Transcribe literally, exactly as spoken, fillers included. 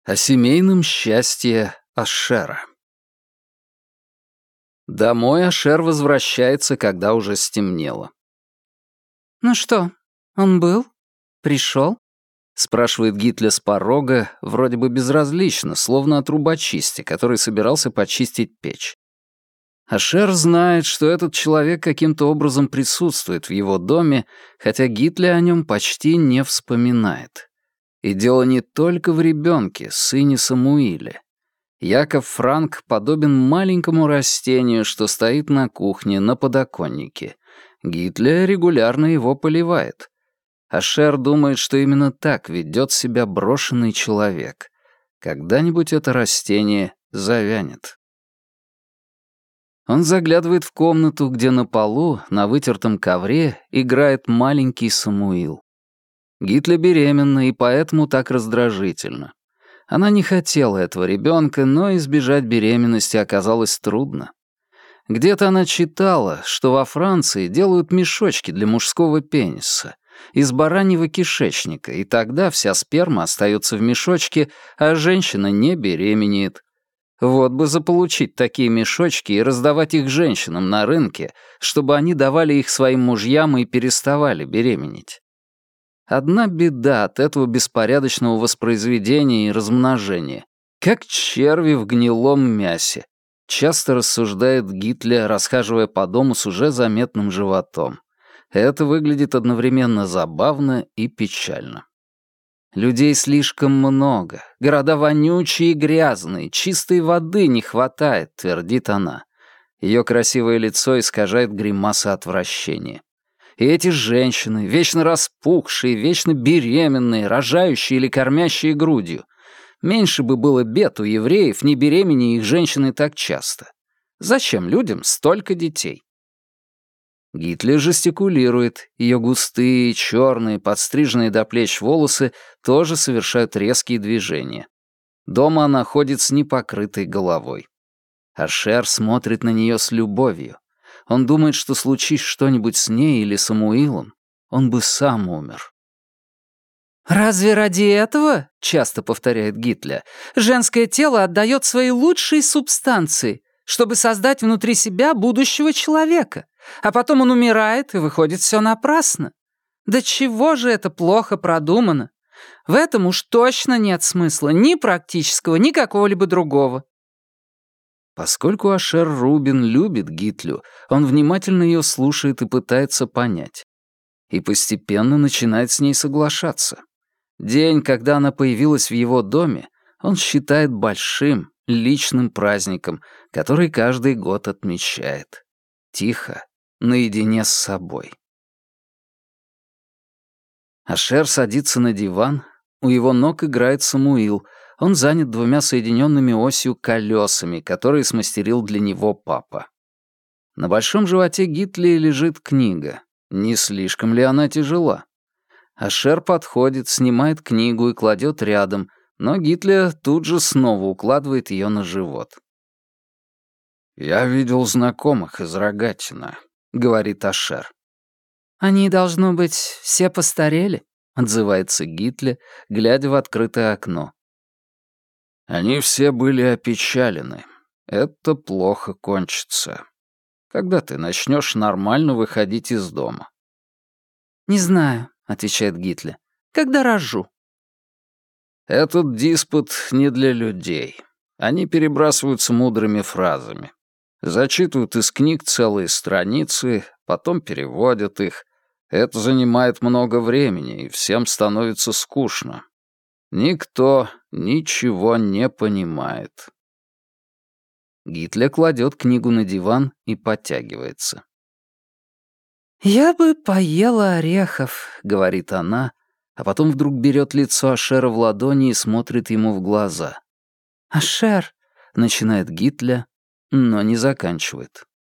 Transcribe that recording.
О семейном счастье Ашера. Домой Ашер возвращается, когда уже стемнело. «Ну что, он был? Пришел?» — спрашивает Гитля с порога, вроде бы безразлично, словно о трубочисте, который собирался почистить печь. Ашер знает, что этот человек каким-то образом присутствует в его доме, хотя Гитля о нем почти не вспоминает. И дело не только в ребенке, сыне Самуиле. Яков Франк подобен маленькому растению, что стоит на кухне, на подоконнике. Гитля регулярно его поливает. Ашер думает, что именно так ведет себя брошенный человек. Когда-нибудь это растение завянет. Он заглядывает в комнату, где на полу, на вытертом ковре, играет маленький Самуил. Гитля беременна и поэтому так раздражительна. Она не хотела этого ребенка, но избежать беременности оказалось трудно. Где-то она читала, что во Франции делают мешочки для мужского пениса из бараньего кишечника, и тогда вся сперма остается в мешочке, а женщина не беременеет. Вот бы заполучить такие мешочки и раздавать их женщинам на рынке, чтобы они давали их своим мужьям и переставали беременеть. Одна беда от этого беспорядочного воспроизведения и размножения. Как черви в гнилом мясе. Часто рассуждает Гитля, расхаживая по дому с уже заметным животом. Это выглядит одновременно забавно и печально. Людей слишком много, города вонючие и грязные, чистой воды не хватает, твердит она. Ее красивое лицо искажает гримаса отвращения. И эти женщины, вечно распухшие, вечно беременные, рожающие или кормящие грудью. Меньше бы было бед у евреев, не беременея их женщины так часто. Зачем людям столько детей? Гитлер жестикулирует, ее густые, черные, подстриженные до плеч волосы тоже совершают резкие движения. Дома она ходит с непокрытой головой. Ашер смотрит на нее с любовью. Он думает, что случись что-нибудь с ней или Самуилом, он бы сам умер. «Разве ради этого, — часто повторяет Гитля, — женское тело отдает свои лучшие субстанции, чтобы создать внутри себя будущего человека, а потом он умирает, и выходит все напрасно? Да чего же это плохо продумано? В этом уж точно нет смысла ни практического, ни какого-либо другого». Поскольку Ашер Рубин любит Гитлю, он внимательно ее слушает и пытается понять. И постепенно начинает с ней соглашаться. День, когда она появилась в его доме, он считает большим, личным праздником, который каждый год отмечает. Тихо, наедине с собой. Ашер садится на диван, у его ног играет Самуил. Он занят двумя соединенными осью колесами, которые смастерил для него папа. На большом животе Гитли лежит книга. Не слишком ли она тяжела? Ашер подходит, снимает книгу и кладет рядом, но Гитля тут же снова укладывает ее на живот. «Я видел знакомых из Рогатина», — говорит Ашер. «Они, должно быть, все постарели», — отзывается Гитля, глядя в открытое окно. Они все были опечалены. Это плохо кончится. Когда ты начнешь нормально выходить из дома? «Не знаю», — отвечает Гитля. «Когда рожу». Этот диспут не для людей. Они перебрасываются мудрыми фразами. Зачитывают из книг целые страницы, потом переводят их. Это занимает много времени, и всем становится скучно. Никто ничего не понимает. Гитля кладет книгу на диван и подтягивается. «Я бы поела орехов», — говорит она, а потом вдруг берет лицо Ашера в ладони и смотрит ему в глаза. «Ашер», — начинает Гитля, но не заканчивает.